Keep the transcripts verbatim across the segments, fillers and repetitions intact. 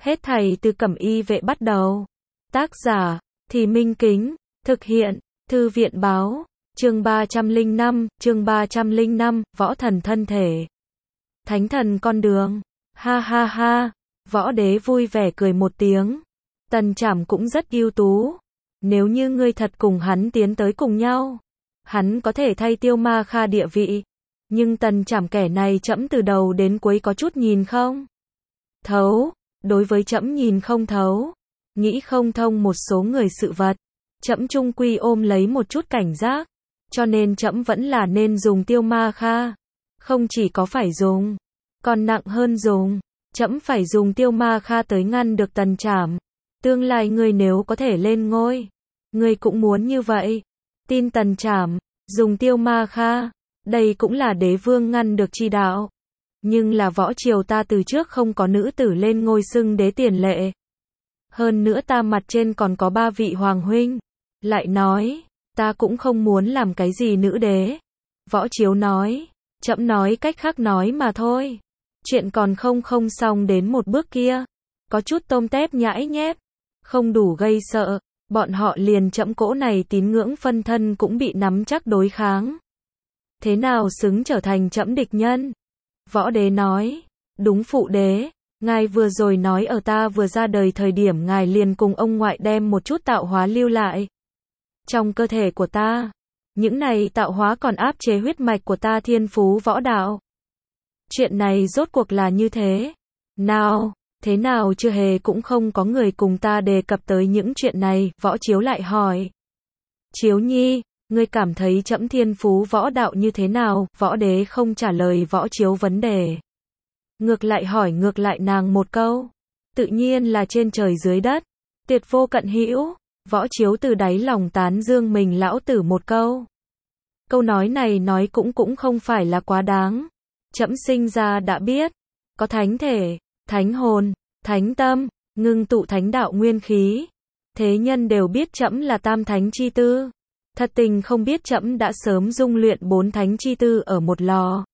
Hết thảy từ Cẩm Y Vệ bắt đầu. Tác giả, Thì Minh Kính, thực hiện, Thư viện Báo, chương ba trăm lẻ năm, chương ba trăm lẻ năm, võ thần thân thể. Thánh thần con đường, ha ha ha, võ đế vui vẻ cười một tiếng. Tần Trảm cũng rất ưu tú. Nếu như ngươi thật cùng hắn tiến tới cùng nhau, hắn có thể thay Tiêu Ma Kha địa vị. Nhưng Tần Trảm kẻ này trẫm từ đầu đến cuối có chút nhìn không thấu. Đối với trẫm nhìn không thấu, nghĩ không thông một số người sự vật, trẫm chung quy ôm lấy một chút cảnh giác, cho nên trẫm vẫn là nên dùng Tiêu Ma Kha. Không chỉ có phải dùng, còn nặng hơn dùng, trẫm phải dùng Tiêu Ma Kha tới ngăn được Tần Trảm. Tương lai ngươi nếu có thể lên ngôi, ngươi cũng muốn như vậy. Tin Tần Trảm, dùng Tiêu Ma Kha, đây cũng là đế vương ngăn được chi đạo. Nhưng là võ triều ta từ trước không có nữ tử lên ngôi xưng đế tiền lệ. Hơn nữa ta mặt trên còn có ba vị hoàng huynh. Lại nói, ta cũng không muốn làm cái gì nữ đế. Võ Chiếu nói, trẫm nói cách khác nói mà thôi. Chuyện còn không không xong đến một bước kia. Có chút tôm tép nhãi nhép, không đủ gây sợ, bọn họ liền trẫm cỗ này tín ngưỡng phân thân cũng bị nắm chắc đối kháng. Thế nào xứng trở thành trẫm địch nhân? Võ đế nói, đúng phụ đế, ngài vừa rồi nói ở ta vừa ra đời thời điểm ngài liền cùng ông ngoại đem một chút tạo hóa lưu lại trong cơ thể của ta. Những này tạo hóa còn áp chế huyết mạch của ta thiên phú võ đạo. Chuyện này rốt cuộc là như thế nào? Thế nào chưa hề cũng không có người cùng ta đề cập tới những chuyện này. Võ Chiếu lại hỏi, Chiếu Nhi, ngươi cảm thấy trẫm thiên phú võ đạo như thế nào? Võ đế không trả lời Võ Chiếu vấn đề, ngược lại hỏi ngược lại nàng một câu. Tự nhiên là trên trời dưới đất, tuyệt vô cận hữu. Võ Chiếu từ đáy lòng tán dương mình lão tử một câu. Câu nói này nói cũng cũng không phải là quá đáng. Trẫm sinh ra đã biết, có thánh thể, thánh hồn, thánh tâm, ngưng tụ thánh đạo nguyên khí. Thế nhân đều biết trẫm là tam thánh chi tư. Thật tình không biết trẫm đã sớm dung luyện bốn thánh chi tư ở một lò.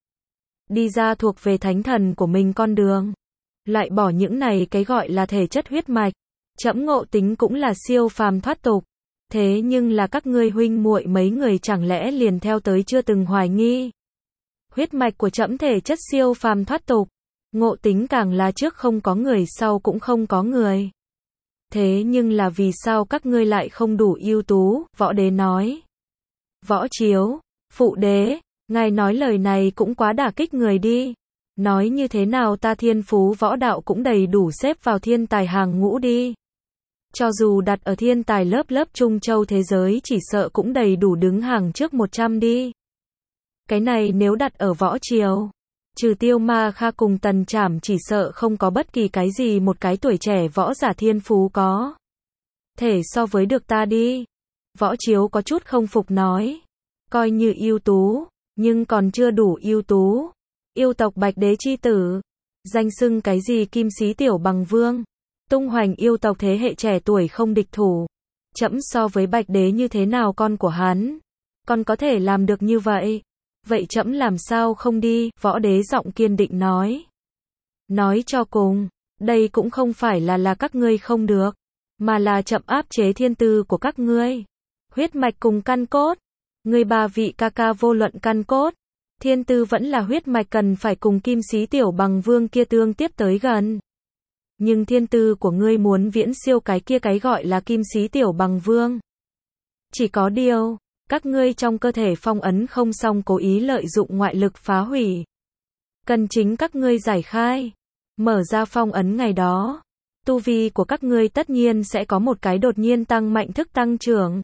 Đi ra thuộc về thánh thần của mình con đường. Lại bỏ những này cái gọi là thể chất huyết mạch. Trẫm ngộ tính cũng là siêu phàm thoát tục. Thế nhưng là các ngươi huynh muội mấy người chẳng lẽ liền theo tới chưa từng hoài nghi. Huyết mạch của trẫm thể chất siêu phàm thoát tục. Ngộ tính càng là trước không có người sau cũng không có người. Thế nhưng là vì sao các ngươi lại không đủ ưu tú? Võ đế nói. Võ Chiếu, phụ đế, ngài nói lời này cũng quá đả kích người đi. Nói như thế nào ta thiên phú võ đạo cũng đầy đủ xếp vào thiên tài hàng ngũ đi. Cho dù đặt ở thiên tài lớp lớp Trung Châu thế giới chỉ sợ cũng đầy đủ đứng hàng trước một trăm đi. Cái này nếu đặt ở võ triều, trừ Tiêu Ma Kha cùng Tần Trảm chỉ sợ không có bất kỳ cái gì một cái tuổi trẻ võ giả thiên phú có thể so với được ta đi. Võ Chiếu có chút không phục nói, coi như ưu tú, nhưng còn chưa đủ ưu tú. Yêu tộc Bạch Đế chi tử, danh xưng cái gì Kim Sĩ Tiểu Bằng Vương, tung hoành yêu tộc thế hệ trẻ tuổi không địch thủ. Trẫm so với Bạch Đế như thế nào con của hắn, còn có thể làm được như vậy. Vậy trẫm làm sao không đi? Võ đế giọng kiên định nói. Nói cho cùng, đây cũng không phải là là các ngươi không được, mà là trẫm áp chế thiên tư của các ngươi. Huyết mạch cùng căn cốt, ngươi ba vị ca ca vô luận căn cốt, thiên tư vẫn là huyết mạch cần phải cùng Kim Sĩ Tiểu Bằng Vương kia tương tiếp tới gần. Nhưng thiên tư của ngươi muốn viễn siêu cái kia cái gọi là Kim Sĩ Tiểu Bằng Vương. Chỉ có điều, các ngươi trong cơ thể phong ấn không xong cố ý lợi dụng ngoại lực phá hủy. Cần chính các ngươi giải khai, mở ra phong ấn ngày đó. Tu vi của các ngươi tất nhiên sẽ có một cái đột nhiên tăng mạnh thức tăng trưởng.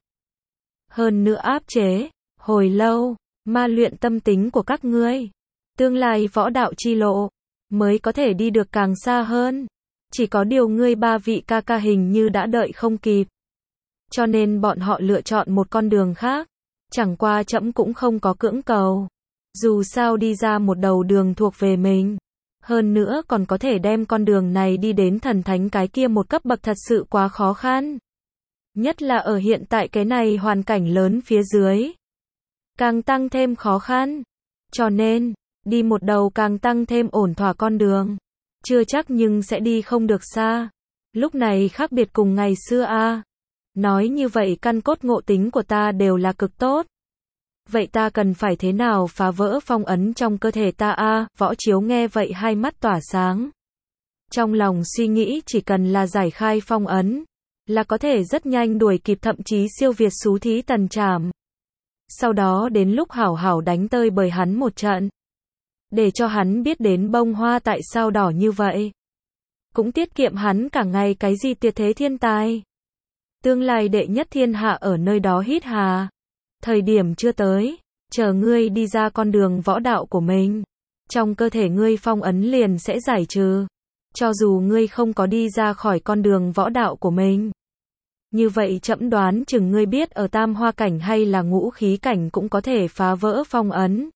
Hơn nữa áp chế, hồi lâu, ma luyện tâm tính của các ngươi. Tương lai võ đạo chi lộ, mới có thể đi được càng xa hơn. Chỉ có điều ngươi ba vị ca ca hình như đã đợi không kịp. Cho nên bọn họ lựa chọn một con đường khác. Chẳng qua trẫm cũng không có cưỡng cầu. Dù sao đi ra một đầu đường thuộc về mình. Hơn nữa còn có thể đem con đường này đi đến thần thánh cái kia một cấp bậc thật sự quá khó khăn. Nhất là ở hiện tại cái này hoàn cảnh lớn phía dưới. Càng tăng thêm khó khăn. Cho nên, đi một đầu càng tăng thêm ổn thỏa con đường. Chưa chắc nhưng sẽ đi không được xa. Lúc này khác biệt cùng ngày xưa a. Nói như vậy căn cốt ngộ tính của ta đều là cực tốt. Vậy ta cần phải thế nào phá vỡ phong ấn trong cơ thể ta a? Võ Chiếu nghe vậy hai mắt tỏa sáng. Trong lòng suy nghĩ chỉ cần là giải khai phong ấn, là có thể rất nhanh đuổi kịp thậm chí siêu việt Xú Thí Tần Trảm. Sau đó đến lúc hảo hảo đánh tơi bời hắn một trận. Để cho hắn biết đến bông hoa tại sao đỏ như vậy. Cũng tiết kiệm hắn cả ngày cái gì tuyệt thế thiên tài. Tương lai đệ nhất thiên hạ ở nơi đó hít hà. Thời điểm chưa tới, chờ ngươi đi ra con đường võ đạo của mình. Trong cơ thể ngươi phong ấn liền sẽ giải trừ. Cho dù ngươi không có đi ra khỏi con đường võ đạo của mình. Như vậy trẫm đoán chừng ngươi biết ở tam hoa cảnh hay là ngũ khí cảnh cũng có thể phá vỡ phong ấn.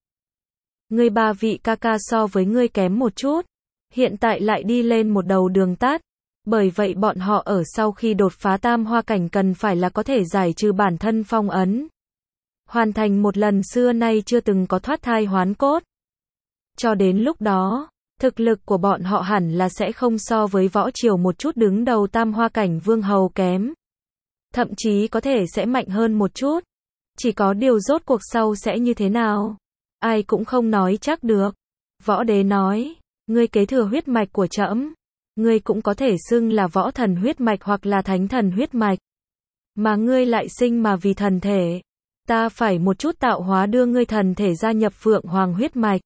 Ngươi ba vị ca ca so với ngươi kém một chút. Hiện tại lại đi lên một đầu đường tắt. Bởi vậy bọn họ ở sau khi đột phá tam hoa cảnh cần phải là có thể giải trừ bản thân phong ấn. Hoàn thành một lần xưa nay chưa từng có thoát thai hoán cốt. Cho đến lúc đó, thực lực của bọn họ hẳn là sẽ không so với Võ Triều một chút đứng đầu tam hoa cảnh vương hầu kém. Thậm chí có thể sẽ mạnh hơn một chút. Chỉ có điều rốt cuộc sau sẽ như thế nào? Ai cũng không nói chắc được. Võ Đế nói, ngươi kế thừa huyết mạch của trẫm, ngươi cũng có thể xưng là võ thần huyết mạch hoặc là thánh thần huyết mạch. Mà ngươi lại sinh mà vì thần thể. Ta phải một chút tạo hóa đưa ngươi thần thể gia nhập Phượng Hoàng huyết mạch.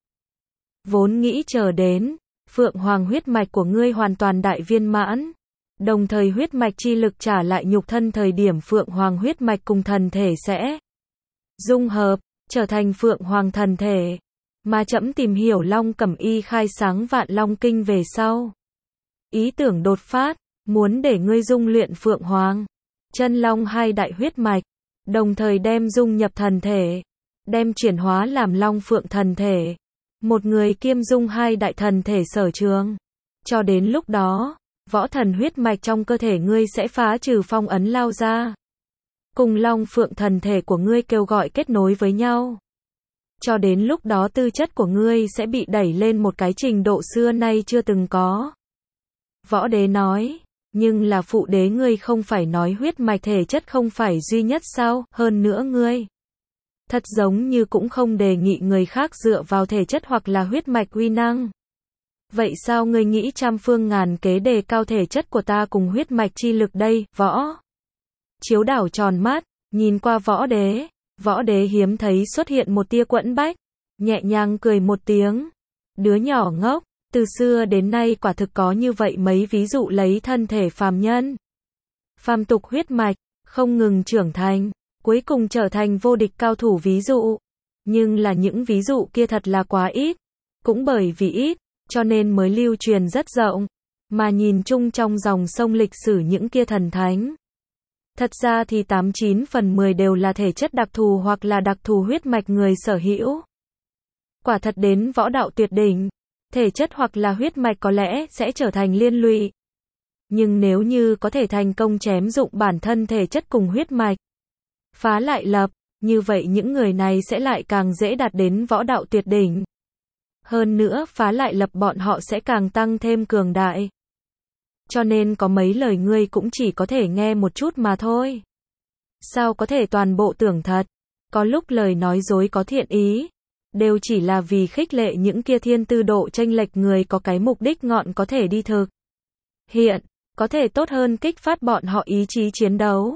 Vốn nghĩ chờ đến, Phượng Hoàng huyết mạch của ngươi hoàn toàn đại viên mãn. Đồng thời huyết mạch chi lực trả lại nhục thân thời điểm Phượng Hoàng huyết mạch cùng thần thể sẽ dung hợp, trở thành Phượng Hoàng thần thể. Mà trẫm tìm hiểu Long Cẩm Y khai sáng Vạn Long Kinh về sau. Ý tưởng đột phát, muốn để ngươi dung luyện Phượng Hoàng, Chân Long hai đại huyết mạch, đồng thời đem dung nhập thần thể, đem chuyển hóa làm Long Phượng thần thể. Một người kiêm dung hai đại thần thể sở trường. Cho đến lúc đó, võ thần huyết mạch trong cơ thể ngươi sẽ phá trừ phong ấn lao ra. Cùng Long Phượng thần thể của ngươi kêu gọi kết nối với nhau. Cho đến lúc đó tư chất của ngươi sẽ bị đẩy lên một cái trình độ xưa nay chưa từng có. Võ Đế nói, nhưng là phụ đế ngươi không phải nói huyết mạch thể chất không phải duy nhất sao, hơn nữa ngươi. Thật giống như cũng không đề nghị người khác dựa vào thể chất hoặc là huyết mạch uy năng. Vậy sao ngươi nghĩ trăm phương ngàn kế đề cao thể chất của ta cùng huyết mạch chi lực đây, Võ? Chiếu đảo tròn mắt, nhìn qua Võ Đế. Võ Đế hiếm thấy xuất hiện một tia quẫn bách, nhẹ nhàng cười một tiếng. Đứa nhỏ ngốc, từ xưa đến nay quả thực có như vậy mấy ví dụ lấy thân thể phàm nhân. Phàm tục huyết mạch, không ngừng trưởng thành, cuối cùng trở thành vô địch cao thủ ví dụ. Nhưng là những ví dụ kia thật là quá ít. Cũng bởi vì ít, cho nên mới lưu truyền rất rộng. Mà nhìn chung trong dòng sông lịch sử những kia thần thánh. Thật ra thì tám chín phần mười đều là thể chất đặc thù hoặc là đặc thù huyết mạch người sở hữu. Quả thật đến võ đạo tuyệt đỉnh, thể chất hoặc là huyết mạch có lẽ sẽ trở thành liên lụy. Nhưng nếu như có thể thành công chém dụng bản thân thể chất cùng huyết mạch, phá lại lập, như vậy những người này sẽ lại càng dễ đạt đến võ đạo tuyệt đỉnh. Hơn nữa phá lại lập bọn họ sẽ càng tăng thêm cường đại. Cho nên có mấy lời ngươi cũng chỉ có thể nghe một chút mà thôi. Sao có thể toàn bộ tưởng thật? Có lúc lời nói dối có thiện ý, đều chỉ là vì khích lệ những kia thiên tư độ chênh lệch người có cái mục đích ngọn có thể đi thực hiện, có thể tốt hơn kích phát bọn họ ý chí chiến đấu.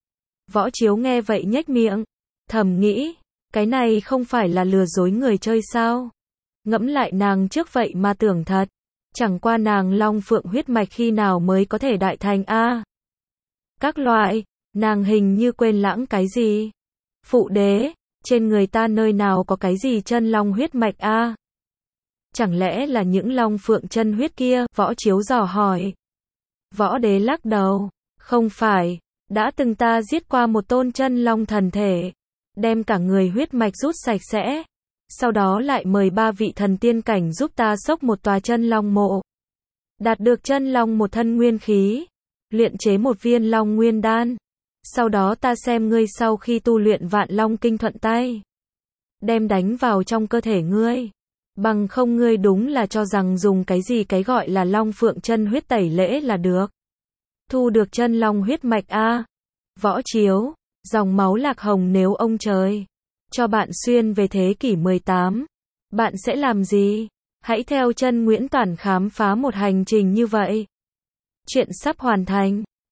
Võ Chiếu nghe vậy nhếch miệng, thầm nghĩ, cái này không phải là lừa dối người chơi sao? Ngẫm lại nàng trước vậy mà tưởng thật. Chẳng qua nàng Long Phượng huyết mạch khi nào mới có thể đại thành a? À? Các loại, nàng hình như quên lãng cái gì? Phụ đế, trên người ta nơi nào có cái gì chân long huyết mạch a? À? Chẳng lẽ là những Long Phượng chân huyết kia? Võ Chiếu dò hỏi. Võ Đế lắc đầu, không phải, đã từng ta giết qua một tôn chân long thần thể, đem cả người huyết mạch rút sạch sẽ. Sau đó lại mời ba vị thần tiên cảnh giúp ta xốc một tòa chân long mộ. Đạt được chân long một thân nguyên khí. Luyện chế một viên long nguyên đan. Sau đó ta xem ngươi sau khi tu luyện Vạn Long Kinh thuận tay. Đem đánh vào trong cơ thể ngươi. Bằng không ngươi đúng là cho rằng dùng cái gì cái gọi là Long Phượng chân huyết tẩy lễ là được. thu được chân long huyết mạch a. Võ Chiếu, dòng máu Lạc Hồng nếu ông trời cho bạn xuyên về thế kỷ mười tám, bạn sẽ làm gì? Hãy theo chân Nguyễn Toản khám phá một hành trình như vậy. Chuyện sắp hoàn thành.